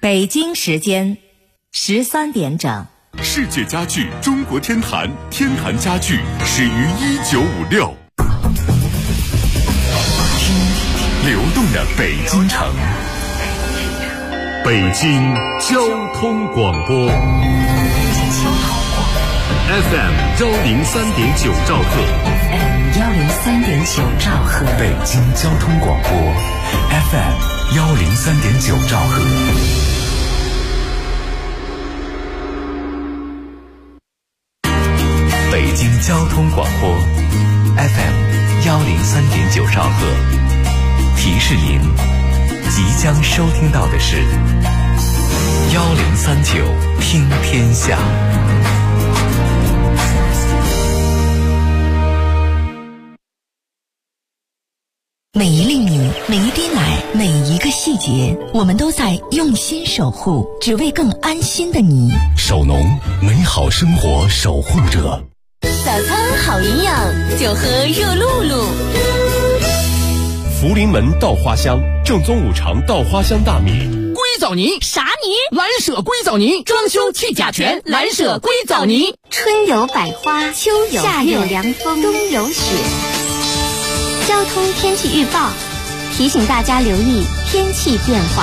北京时间13点整。 世界家具中国天坛，天坛家具始于1956。流动的北京城，北京交通广播 FM 103.9兆赫 103.9兆赫， 北京交通广播 FM 103.9兆赫。北京交通广播 FM 103.9兆赫，提示您即将收听到的是1039听天下。 每一粒米，每一滴奶，每一个细节，我们都在用心守护，只为更安心的你。 守农，美好生活守护者。 早餐好营养，就喝热露露。 福临门稻花香，正宗五常稻花香大米。 硅藻泥啥泥？ 蓝舍硅藻泥，装修去甲醛，蓝舍硅藻泥。 春有百花，秋有夏有凉风，冬有雪。交通天气预报提醒大家留意天气变化。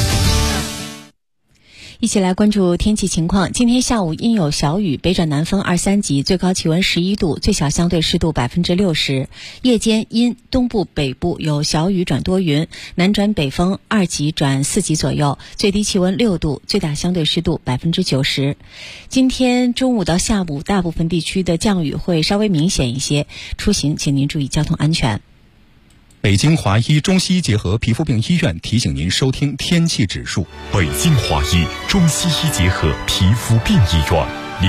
一起来关注天气情况。今天下午阴有小雨，北转南风2、3级，最高气温11度，最小相对湿度60%。夜间阴，东部北部有小雨转多云，南转北风2级转4级左右，最低气温6度，最大相对湿度90%。今天中午到下午，大部分地区的降雨会稍微明显一些，出行请您注意交通安全。 北京华医中西医结合皮肤病医院提醒您收听天气指数。 北京华医中西医结合皮肤病医院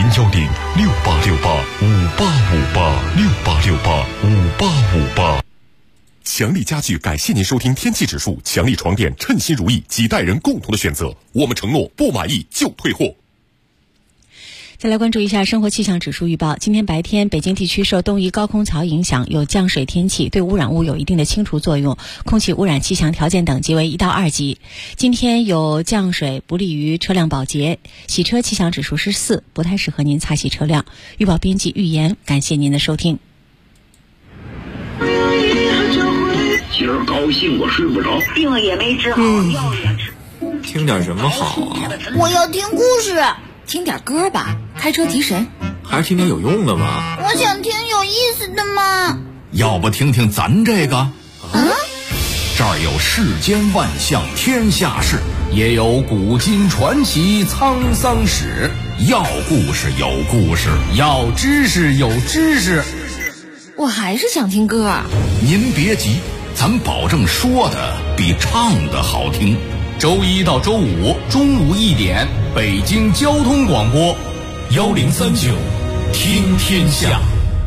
，0106868585858，6885858。强力家具感谢您收听天气指数，强力床垫称心如意，几代人共同的选择，我们承诺不满意就退货。 再来关注一下生活气象指数预报。今天白天，北京地区受东移高空槽影响，有降水天气，对污染物有一定的清除作用，空气污染气象条件等级为1到2级。今天有降水，不利于车辆保洁，洗车气象指数是4，不太适合您擦洗车辆。预报编辑预言，感谢您的收听。 今儿高兴我睡不着， 病也没治好，药也吃。 听点什么好啊？ 我要听故事。 听点歌吧，开车提神。 还是听点有用的吧。 我想听有意思的嘛。 要不听听咱这个？这儿有世间万象天下事，也有古今传奇沧桑史。要故事有故事，要知识有知识。 我还是想听歌。 您别急，咱保证说的比唱的好听。周一到周五中午1点，北京交通广播1039听天下。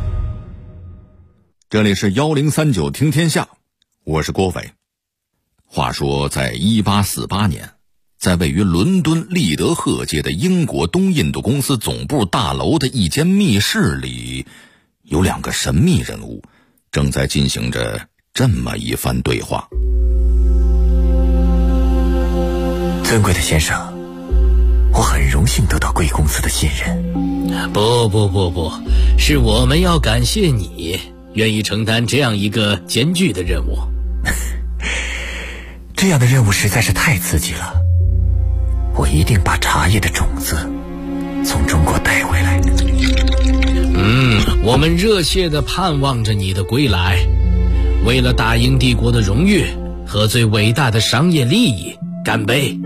这里是1039听天下，我是郭伟。话说在1848年，在位于伦敦利德赫街的英国东印度公司总部大楼的一间密室里，有2个神秘人物正在进行着这么一番对话。 尊贵的先生，我很荣幸得到贵公司的信任。 不，是我们要感谢你愿意承担这样一个艰巨的任务。 这样的任务实在是太刺激了，我一定把茶叶的种子从中国带回来。 我们热切地盼望着你的归来。为了大英帝国的荣誉和最伟大的商业利益，干杯！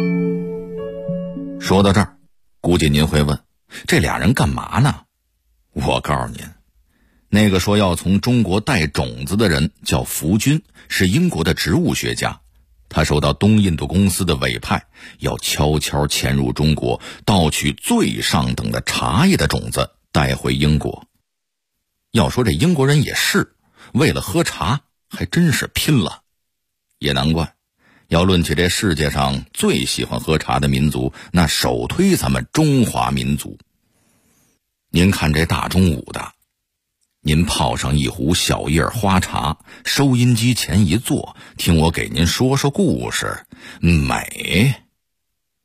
说到这儿，估计您会问，这俩人干嘛呢？我告诉您，那个说要从中国带种子的人叫福军，是英国的植物学家。他受到东印度公司的委派，要悄悄潜入中国，盗取最上等的茶叶的种子带回英国。要说这英国人也是为了喝茶还真是拼了。也难怪，要论起这世界上最喜欢喝茶的民族，那首推咱们中华民族。您看这大中午的，您泡上一壶小叶花茶，收音机前一坐，听我给您说说故事，美。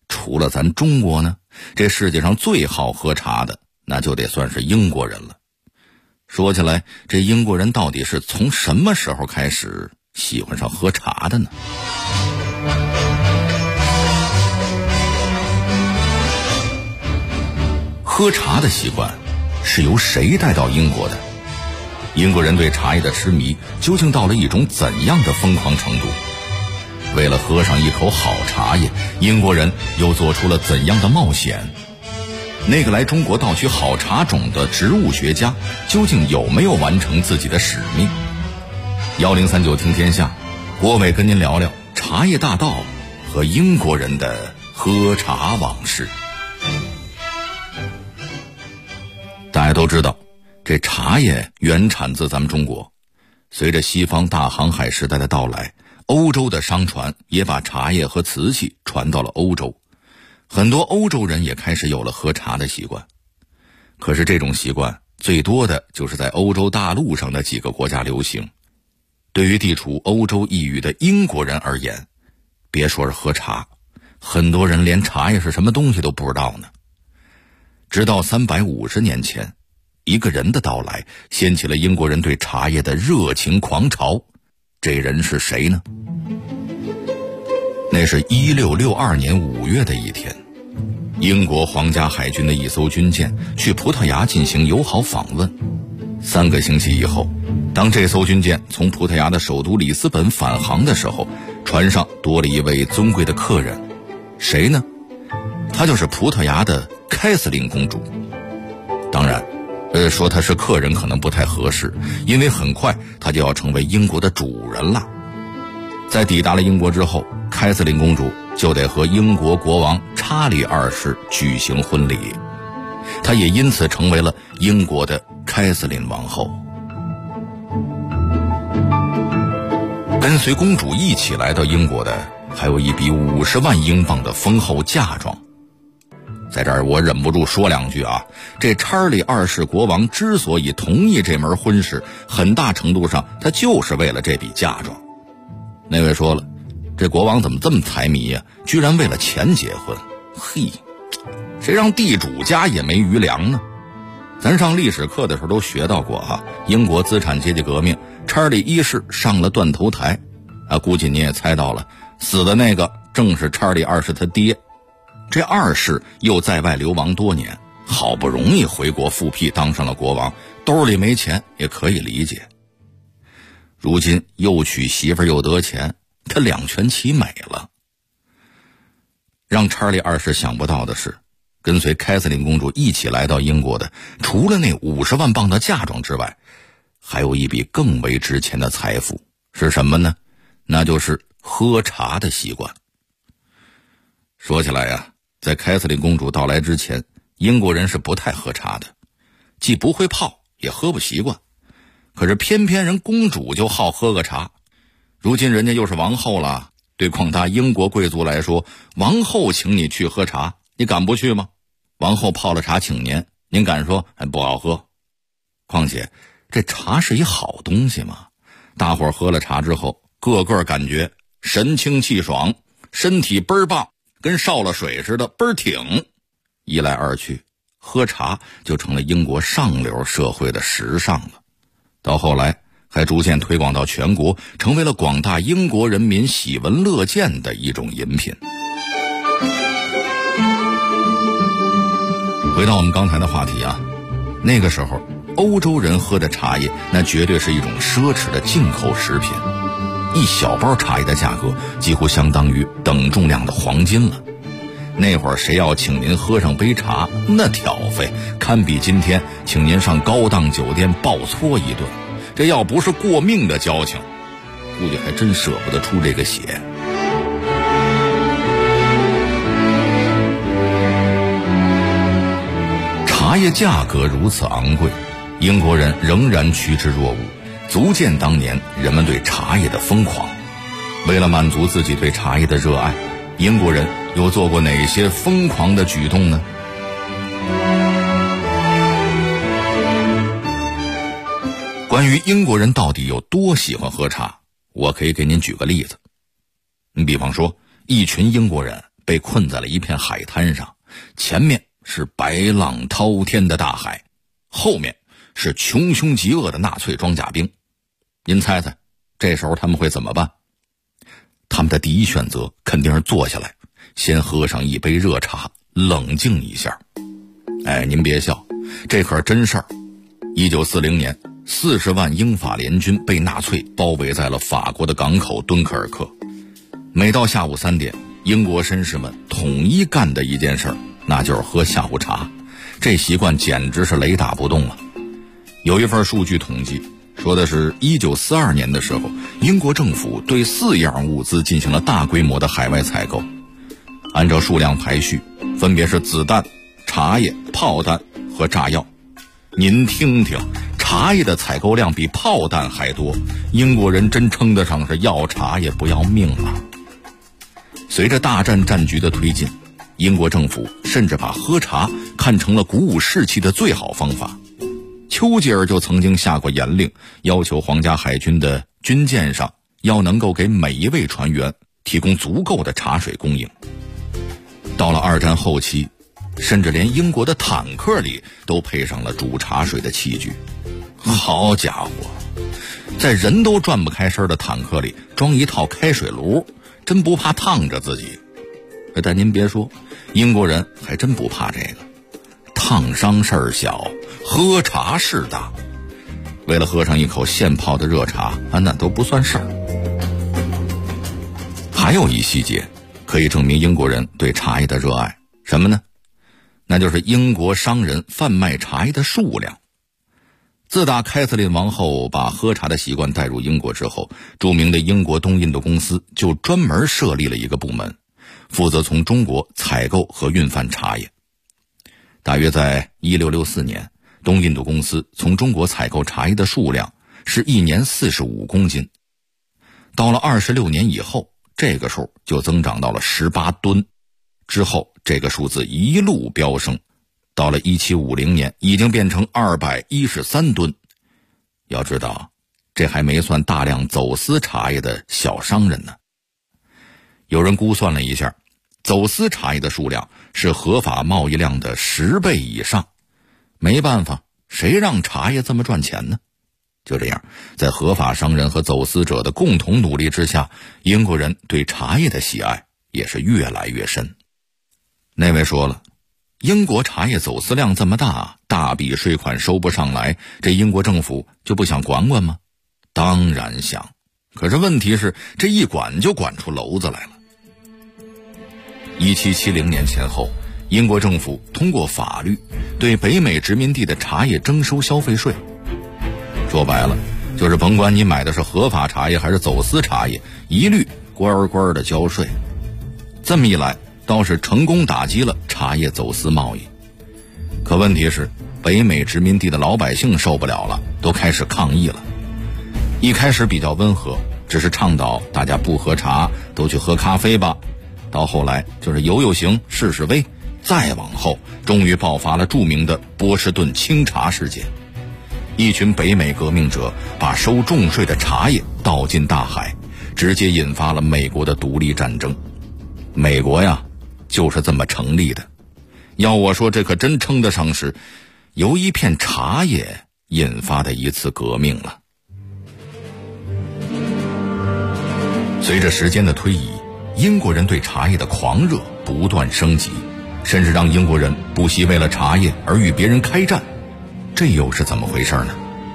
除了咱中国呢，这世界上最好喝茶的那就得算是英国人了。说起来，这英国人到底是从什么时候开始喜欢上喝茶的呢？喝茶的习惯是由谁带到英国的？英国人对茶叶的痴迷究竟到了一种怎样的疯狂程度？为了喝上一口好茶叶，英国人又做出了怎样的冒险？那个来中国盗取好茶种的植物学家究竟有没有完成自己的使命？1039听天下，郭伟跟您聊聊茶叶大盗和英国人的喝茶往事。大家都知道，这茶叶原产自咱们中国，随着西方大航海时代的到来，欧洲的商船也把茶叶和瓷器传到了欧洲，很多欧洲人也开始有了喝茶的习惯。可是这种习惯最多的就是在欧洲大陆上的几个国家流行。对于地处欧洲异域的英国人而言，别说是喝茶，很多人连茶叶是什么东西都不知道呢。直到350年前，一个人的到来掀起了英国人对茶叶的热情狂潮。这人是谁呢？那是1662年5月的一天，英国皇家海军的一艘军舰去葡萄牙进行友好访问。3个星期以后，当这艘军舰从葡萄牙的首都里斯本返航的时候，船上多了一位尊贵的客人。谁呢？她就是葡萄牙的凯瑟琳公主。当然说她是客人可能不太合适，因为很快她就要成为英国的主人了。在抵达了英国之后，凯瑟琳公主就得和英国国王查理2世举行婚礼，她也因此成为了英国的凯瑟琳王后。跟随公主一起来到英国的还有一笔50万英镑的丰厚嫁妆。在这儿我忍不住说两句啊，这查理2世国王之所以同意这门婚事，很大程度上他就是为了这笔嫁妆。那位说了，这国王怎么这么财迷呀，居然为了钱结婚。嘿，谁让地主家也没余粮呢？咱上历史课的时候都学到过啊，英国资产阶级革命，查理1世上了断头台啊，估计你也猜到了，死的那个正是查理2世他爹。这2世又在外流亡多年，好不容易回国复辟当上了国王，兜里没钱也可以理解。如今又娶媳妇又得钱，他两全其美了。让查理2世想不到的是，跟随凯瑟琳公主一起来到英国的，除了那50万镑的嫁妆之外，还有一笔更为值钱的财富。是什么呢？那就是喝茶的习惯。说起来呀，在凯瑟琳公主到来之前，英国人是不太喝茶的，既不会泡也喝不习惯。可是偏偏人公主就好喝个茶，如今人家又是王后了，对广大英国贵族来说，王后请你去喝茶，你敢不去吗？王后泡了茶请您敢说还不好喝？况且这茶是一好东西嘛，大伙儿喝了茶之后，个个感觉神清气爽，身体倍儿棒，跟烧了水似的倍儿挺。一来二去，喝茶就成了英国上流社会的时尚了。到后来还逐渐推广到全国，成为了广大英国人民喜闻乐见的一种饮品。回到我们刚才的话题啊，那个时候欧洲人喝的茶叶那绝对是一种奢侈的进口食品，一小包茶叶的价格几乎相当于等重量的黄金了。那会儿谁要请您喝上杯茶，那挑费堪比今天请您上高档酒店暴搓一顿，这要不是过命的交情，估计还真舍不得出这个血。茶叶价格如此昂贵，英国人仍然趋之若鹜，足见当年人们对茶叶的疯狂。为了满足自己对茶叶的热爱，英国人又做过哪些疯狂的举动呢？关于英国人到底有多喜欢喝茶，我可以给您举个例子。你比方说，一群英国人被困在了一片海滩上，前面是白浪滔天的大海，后面是穷凶极恶的纳粹装甲兵。您猜猜这时候他们会怎么办？他们的第一选择肯定是坐下来，先喝上一杯热茶，冷静一下。您别笑，这可是真事儿。1940年，40万英法联军被纳粹包围在了法国的港口敦刻尔克。每到下午3点，英国绅士们统一干的一件事，那就是喝下午茶。这习惯简直是雷打不动了。有一份数据统计说的是1942年的时候，英国政府对4样物资进行了大规模的海外采购，按照数量排序，分别是子弹、茶叶、炮弹和炸药。您听听，茶叶的采购量比炮弹还多，英国人真称得上是要茶也不要命了。随着大战战局的推进，英国政府甚至把喝茶看成了鼓舞士气的最好方法。丘吉尔就曾经下过严令，要求皇家海军的军舰上要能够给每一位船员提供足够的茶水供应。到了二战后期，甚至连英国的坦克里都配上了煮茶水的器具。好家伙，在人都转不开身的坦克里装一套开水炉，真不怕烫着自己。但您别说，英国人还真不怕这个，烫伤事儿小，喝茶事大。为了喝上一口现泡的热茶，那都不算事儿。还有一细节可以证明英国人对茶叶的热爱，什么呢？那就是英国商人贩卖茶叶的数量。自打凯瑟琳王后把喝茶的习惯带入英国之后，著名的英国东印度公司就专门设立了一个部门，负责从中国采购和运贩茶叶。大约在1664年，东印度公司从中国采购茶叶的数量是1年45公斤。到了26年以后，这个数就增长到了18吨。之后这个数字一路飙升，到了1750年已经变成213吨。要知道，这还没算大量走私茶叶的小商人呢。有人估算了一下，走私茶叶的数量是合法贸易量的10倍以上。没办法，谁让茶叶这么赚钱呢？就这样，在合法商人和走私者的共同努力之下，英国人对茶叶的喜爱也是越来越深。那位说了，英国茶叶走私量这么大，大笔税款收不上来，这英国政府就不想管管吗？当然想，可是问题是这一管就管出篓子来了。1770年前后，英国政府通过法律对北美殖民地的茶叶征收消费税。说白了，就是甭管你买的是合法茶叶还是走私茶叶，一律乖乖的交税。这么一来，倒是成功打击了茶叶走私贸易。可问题是，北美殖民地的老百姓受不了了，都开始抗议了。一开始比较温和，只是倡导大家不喝茶，都去喝咖啡吧。到后来就是游行、示示威，再往后终于爆发了著名的波士顿清茶事件。一群北美革命者把收重税的茶叶倒进大海，直接引发了美国的独立战争。美国呀，就是这么成立的。要我说，这可真称得上是由一片茶叶引发的一次革命了。随着时间的推移，英国人对茶叶的狂热不断升级，甚至让英国人不惜为了茶叶而与别人开战。这又是怎么回事呢？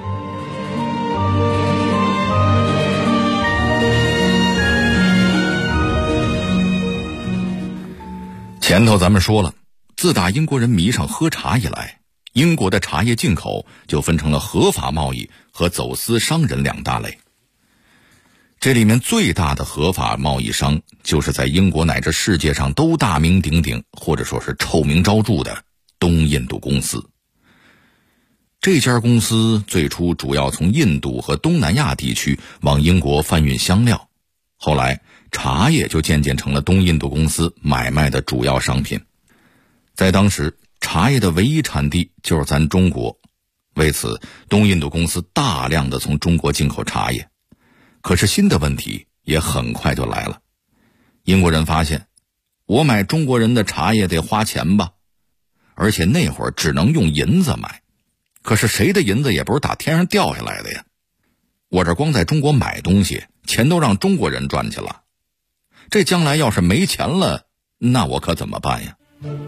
前头咱们说了，自打英国人迷上喝茶以来，英国的茶叶进口就分成了合法贸易和走私商人两大类。这里面最大的合法贸易商，就是在英国乃至世界上都大名鼎鼎，或者说是臭名昭著的东印度公司。这家公司最初主要从印度和东南亚地区往英国贩运香料，后来茶叶就渐渐成了东印度公司买卖的主要商品。在当时，茶叶的唯一产地就是咱中国，为此东印度公司大量的从中国进口茶叶。可是新的问题也很快就来了。英国人发现， 我买中国人的茶叶得花钱吧，而且那会儿只能用银子买，可是谁的银子也不是打天上掉下来的呀。我这光在中国买东西，钱都让中国人赚去了，这将来要是没钱了，那我可怎么办呀？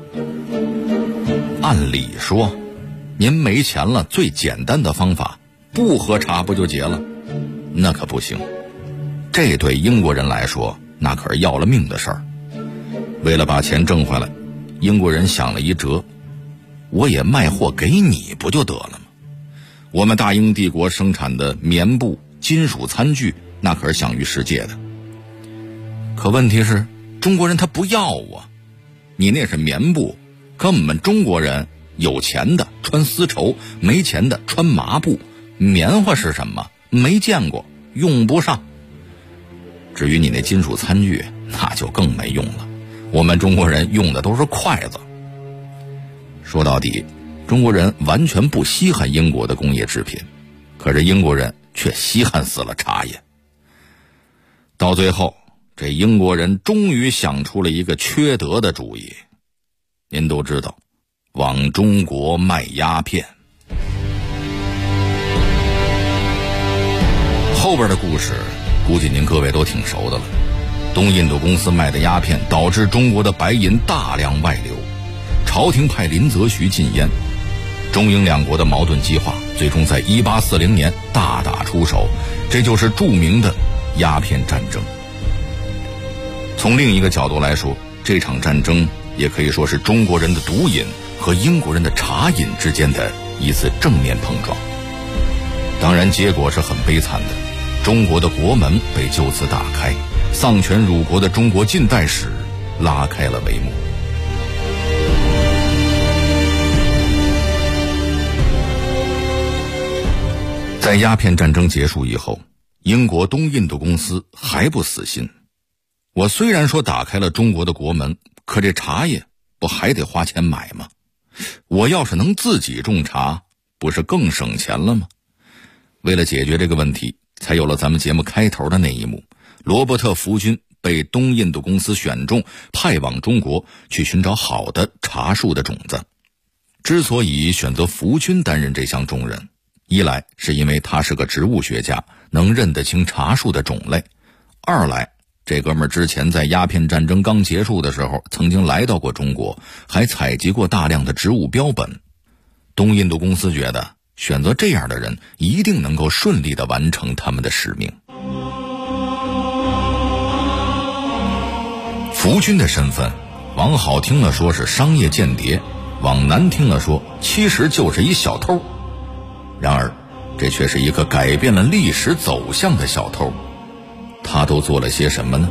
按理说，您没钱了，最简单的方法，不喝茶不就结了？那可不行，这对英国人来说，那可是要了命的事儿。为了把钱挣回来，英国人想了一辙，我也卖货给你不就得了吗？我们大英帝国生产的棉布、金属餐具，那可是享誉世界的。可问题是，中国人他不要啊！你那是棉布，可我们中国人有钱的穿丝绸，没钱的穿麻布。棉花是什么？没见过，用不上。至于你那金属餐具，那就更没用了。我们中国人用的都是筷子。说到底，中国人完全不稀罕英国的工业制品，可是英国人却稀罕死了茶叶。到最后，这英国人终于想出了一个缺德的主意。您都知道，往中国卖鸦片。后边的故事估计您各位都挺熟的了。东印度公司卖的鸦片导致中国的白银大量外流，朝廷派林则徐禁烟，中英两国的矛盾激化，最终在1840年大打出手，这就是著名的鸦片战争。从另一个角度来说，这场战争也可以说是中国人的毒瘾和英国人的茶瘾之间的一次正面碰撞。当然结果是很悲惨的，中国的国门被就此打开，丧权辱国的中国近代史拉开了帷幕。在鸦片战争结束以后，英国东印度公司还不死心。我虽然说打开了中国的国门，可这茶叶不还得花钱买吗？我要是能自己种茶，不是更省钱了吗？为了解决这个问题，才有了咱们节目开头的那一幕，罗伯特·福军被东印度公司选中，派往中国去寻找好的茶树的种子。之所以选择福军担任这项重任，一来是因为他是个植物学家，能认得清茶树的种类；二来，这哥们儿之前在鸦片战争刚结束的时候，曾经来到过中国，还采集过大量的植物标本。东印度公司觉得选择这样的人一定能够顺利地完成他们的使命。福军的身份，往好听了说是商业间谍，往难听了说其实就是一小偷。然而这却是一个改变了历史走向的小偷。他都做了些什么呢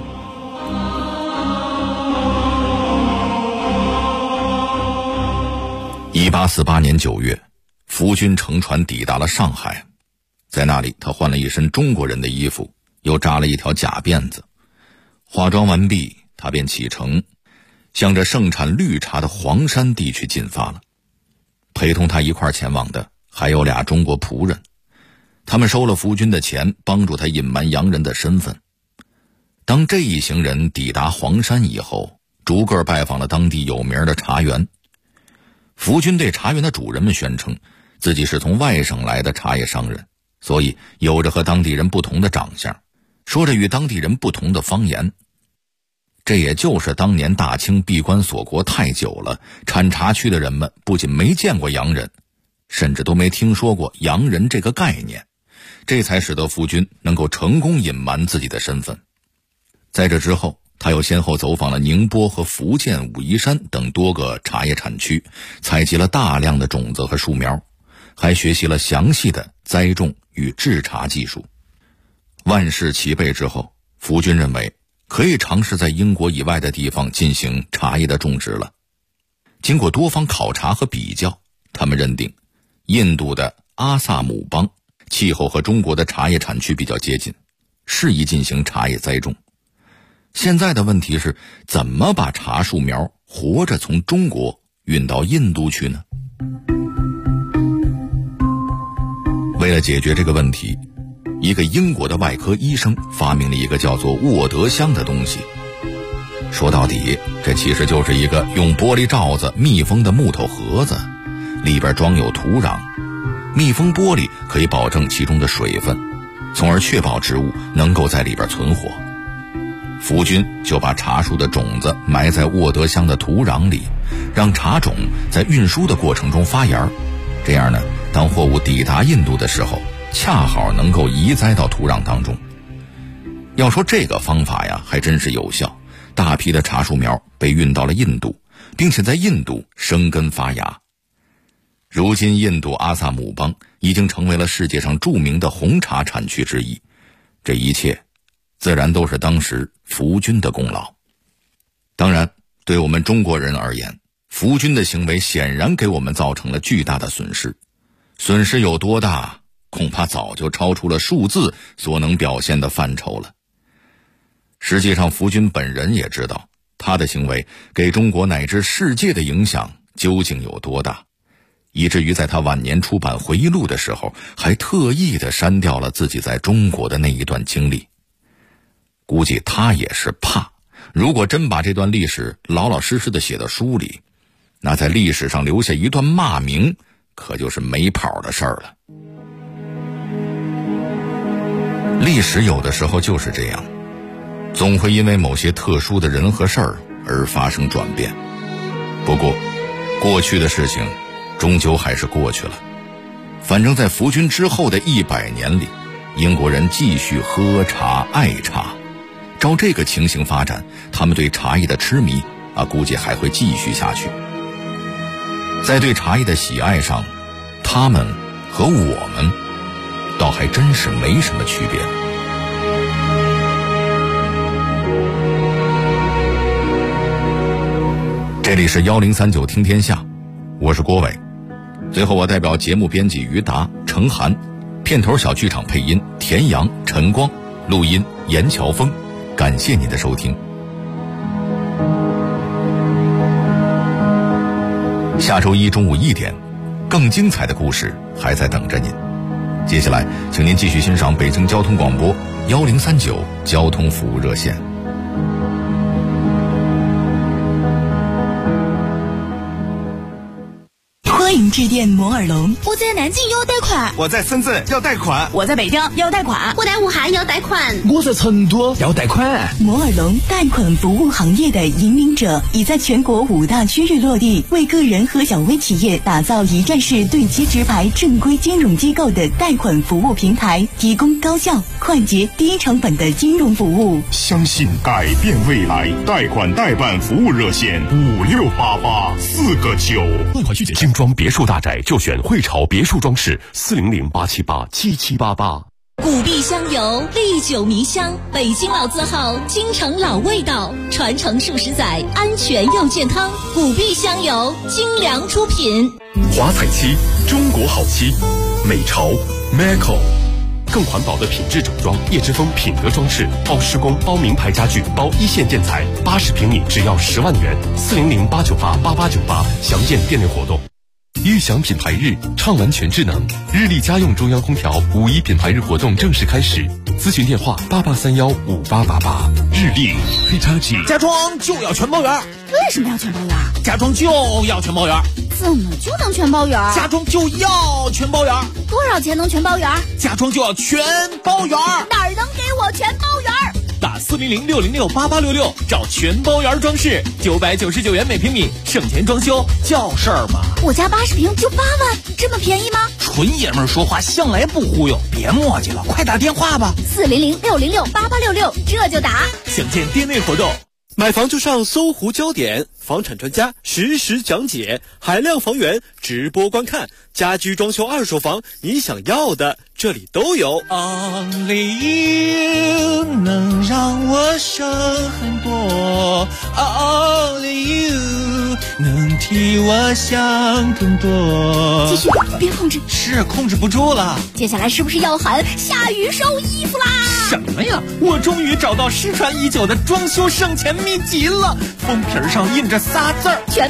？1848年9月，福军乘船抵达了上海，在那里他换了一身中国人的衣服，又扎了一条假辫子。化妆完毕，他便启程，向着盛产绿茶的黄山地区进发了。陪同他一块前往的还有俩中国仆人，他们收了福军的钱，帮助他隐瞒洋人的身份。当这一行人抵达黄山以后，逐个拜访了当地有名的茶园。福军对茶园的主人们宣称，自己是从外省来的茶叶商人，所以有着和当地人不同的长相，说着与当地人不同的方言。这也就是当年大清闭关锁国太久了，产茶区的人们不仅没见过洋人，甚至都没听说过洋人这个概念，这才使得福军能够成功隐瞒自己的身份。在这之后，他又先后走访了宁波和福建武夷山等多个茶叶产区，采集了大量的种子和树苗，还学习了详细的栽种与制茶技术。万事齐备之后，福军认为可以尝试在英国以外的地方进行茶叶的种植了。经过多方考察和比较，他们认定印度的阿萨姆邦气候和中国的茶叶产区比较接近，适宜进行茶叶栽种。现在的问题是，怎么把茶树苗活着从中国运到印度去呢？为了解决这个问题，一个英国的外科医生发明了一个叫做沃德香的东西。 说到底，这其实就是一个用玻璃罩子密封的木头盒子，里边装有土壤。密封玻璃可以保证其中的水分，从而确保植物能够在里边存活。福军就把茶树的种子埋在沃德乡的土壤里，让茶种在运输的过程中发芽，这样呢，当货物抵达印度的时候，恰好能够移栽到土壤当中。要说这个方法呀，还真是有效，大批的茶树苗被运到了印度，并且在印度生根发芽。如今印度阿萨姆邦已经成为了世界上著名的红茶产区之一，这一切自然都是当时福军的功劳。当然，对我们中国人而言，福军的行为显然给我们造成了巨大的损失。损失有多大，恐怕早就超出了数字所能表现的范畴了。实际上，福军本人也知道，他的行为给中国乃至世界的影响究竟有多大，以至于在他晚年出版回忆录的时候，还特意地删掉了自己在中国的那一段经历。估计他也是怕，如果真把这段历史老老实实地写到书里，那在历史上留下一段骂名，可就是没跑的事儿了。历史有的时候就是这样，总会因为某些特殊的人和事儿而发生转变。不过，过去的事情终究还是过去了。反正在福军之后的100年里，英国人继续喝茶爱茶。照这个情形发展，他们对茶叶的痴迷估计还会继续下去。在对茶叶的喜爱上，他们和我们倒还真是没什么区别。这里是1039听天下，我是郭伟。最后我代表节目编辑于达、程涵，片头小剧场配音田阳、陈光，录音严乔峰，感谢您的收听。下周一中午1点，更精彩的故事还在等着您。接下来请您继续欣赏北京交通广播1039交通服务热线。 欢迎致电摩尔龙。 我在南京要贷款， 我在深圳要贷款， 我在北京要贷款， 我在武汉要贷款， 我在成都要贷款。 摩尔龙贷款服务行业的引领者，已在全国5大区域落地，为个人和小微企业打造一站式对接直排正规金融机构的贷款服务平台，提供高效、快捷、低成本的金融服务。 相信改变未来，贷款代办服务热线5688-4个9。贷款续结精装别墅大宅就选汇潮别墅装饰400-878-7788。 古壁香油历久弥香，北京老字号，京城老味道，传承数十载，安全又健康。古壁香油精良出品。 华彩漆，中国好漆，美潮 Meco， 更环保的品质整装，叶之峰品德装饰，包施工，包名牌家具，包一线建材，80平米只要10万元，400-898-8898，详见店内活动。悦享品牌日，畅玩全智能，日立家用中央空调5·1品牌日活动正式开始，咨询电话88315888。日立 Hitachi。 家装就要全包圆。 为什么要全包圆？ 家装就要全包圆。 怎么就能全包圆？ 家装就要全包圆。 多少钱能全包圆？ 家装就要全包圆。 哪儿能给我全包圆？ 打400-606-8866，找全包圆装饰，999元每平米，省钱装修叫事儿吗？ 我家80平就8万，这么便宜吗？ 纯爷们儿说话向来不忽悠，别磨叽了，快打电话吧 ，400-606-8866，这就打。 详见店内活动。 买房就上搜狐焦点，房产专家实时讲解，海量房源直播观看，家居装修二手房，你想要的这里都有。 Only you 能让我省很多 ，Only you 能替我想更多。 继续，别控制， 是控制不住了。 接下来是不是要喊下雨收衣服啦？ 什么呀？我终于找到失传已久的装修省钱秘籍了，封皮上印着仨字儿： 全包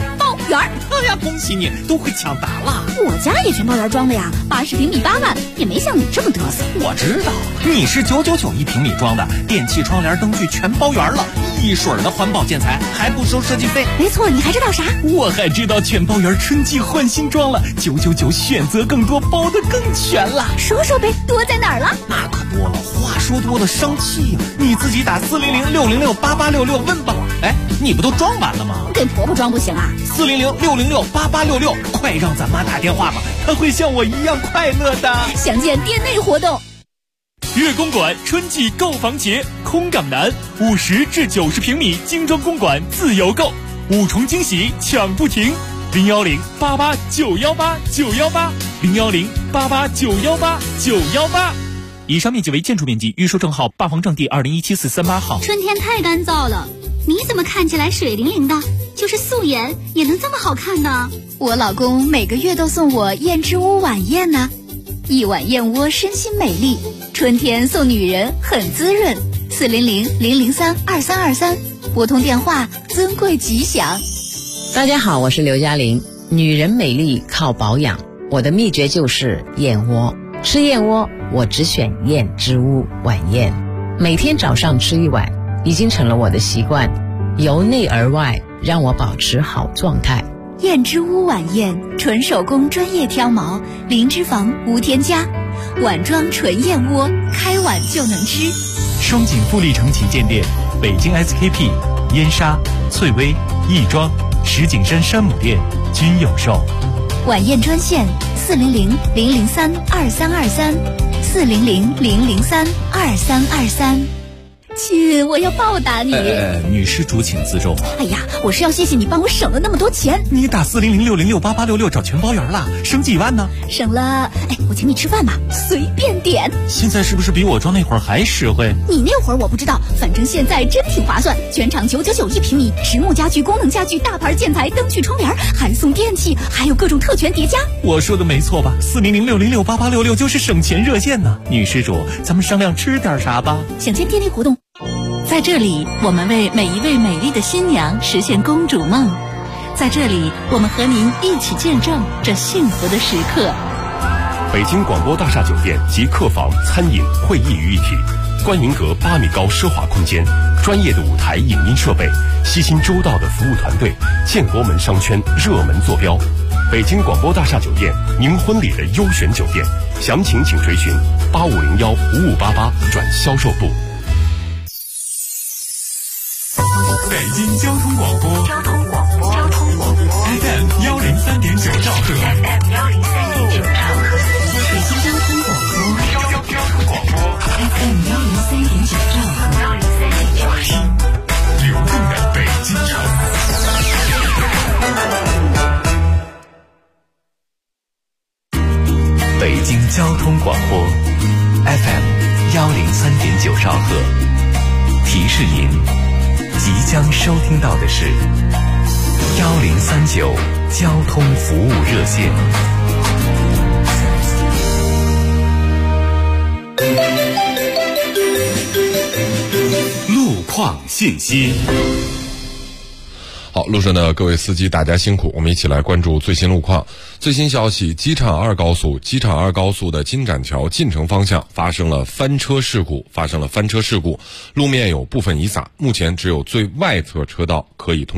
园。 哎呀，恭喜你，都会抢答了。 我家也全包园装的呀，80平米8万，也没像你这么嘚瑟。 我知道，你是999一平米装的，电器、窗帘、灯具全包圆了，一水的环保建材，还不收设计费。 没错，你还知道啥？ 我还知道全包园春季换新装了，999选择更多，包得更全了。 说说呗，多在哪儿了？ 那可多了，话说多了伤气呀。你自己打400-606-8866问吧。哎，你不都装完了吗？ 给婆婆装不行啊 ？400-606-8866，快让咱妈打电话吧，她会像我一样快乐的。 详见店内活动。 粤公馆春季购房节，空港南50至90平米精装公馆自由购，5重惊喜抢不停。010-88-918-918，010-88-918-918。以上面积为建筑面积，预售证号8房证地2017-438号。 春天太干燥了，你怎么看起来水灵灵的？就是素颜也能这么好看呢？ 我老公每个月都送我燕之屋晚宴呢，一碗燕窝身心美丽，春天送女人很滋润。400-003-2323，拨通电话，尊贵吉祥。 大家好，我是刘嘉玲。女人美丽靠保养，我的秘诀就是燕窝。吃燕窝，我只选燕之屋晚宴，每天早上吃一碗，已经成了我的习惯，由内而外让我保持好状态。 燕之屋晚宴，纯手工专业挑毛，零脂肪无添加，碗装纯燕窝，开碗就能吃。 双井富力城旗舰店、北京 SKP、燕莎、翠微、亦庄、石景山山姆店均有售。 晚宴专线400-003-2323，400-003-2323。亲，我要报答你。 女施主请自重。 哎呀，我是要谢谢你帮我省了那么多钱。 你打400-606-8866找全包圆了，省几万呢？ 省了，我请你吃饭吧，随便点。 现在是不是比我装那会儿还实惠？ 你那会儿我不知道，反正现在真挺划算。全场999一平米，实木家具、功能家具、大牌建材、灯具、窗帘，还送电器，还有各种特权叠加。 我说的没错吧？400-606-8866就是省钱热线呢。女施主，咱们商量吃点啥吧？ 想见店内活动。 在这里，我们为每一位美丽的新娘实现公主梦。在这里，我们和您一起见证这幸福的时刻。 北京广播大厦酒店集客房、餐饮、会议于一体，观云阁8米高奢华空间，专业的舞台影音设备，悉心周到的服务团队，建国门商圈热门坐标。北京广播大厦酒店，您婚礼的优选酒店，详情请垂询8501-5588转销售部。 北京交通广播FM 103.9兆赫， 北京交通广播 FM 103.9兆赫， 流动的北京城。北京交通广播 FM 103.9兆赫，提示您即将收听到的是1039交通服务热线。路况信息。 好，路上的各位司机，大家辛苦，我们一起来关注最新路况。最新消息，机场2高速的金盏桥进城方向发生了翻车事故，路面有部分遗洒，目前只有最外侧车道可以通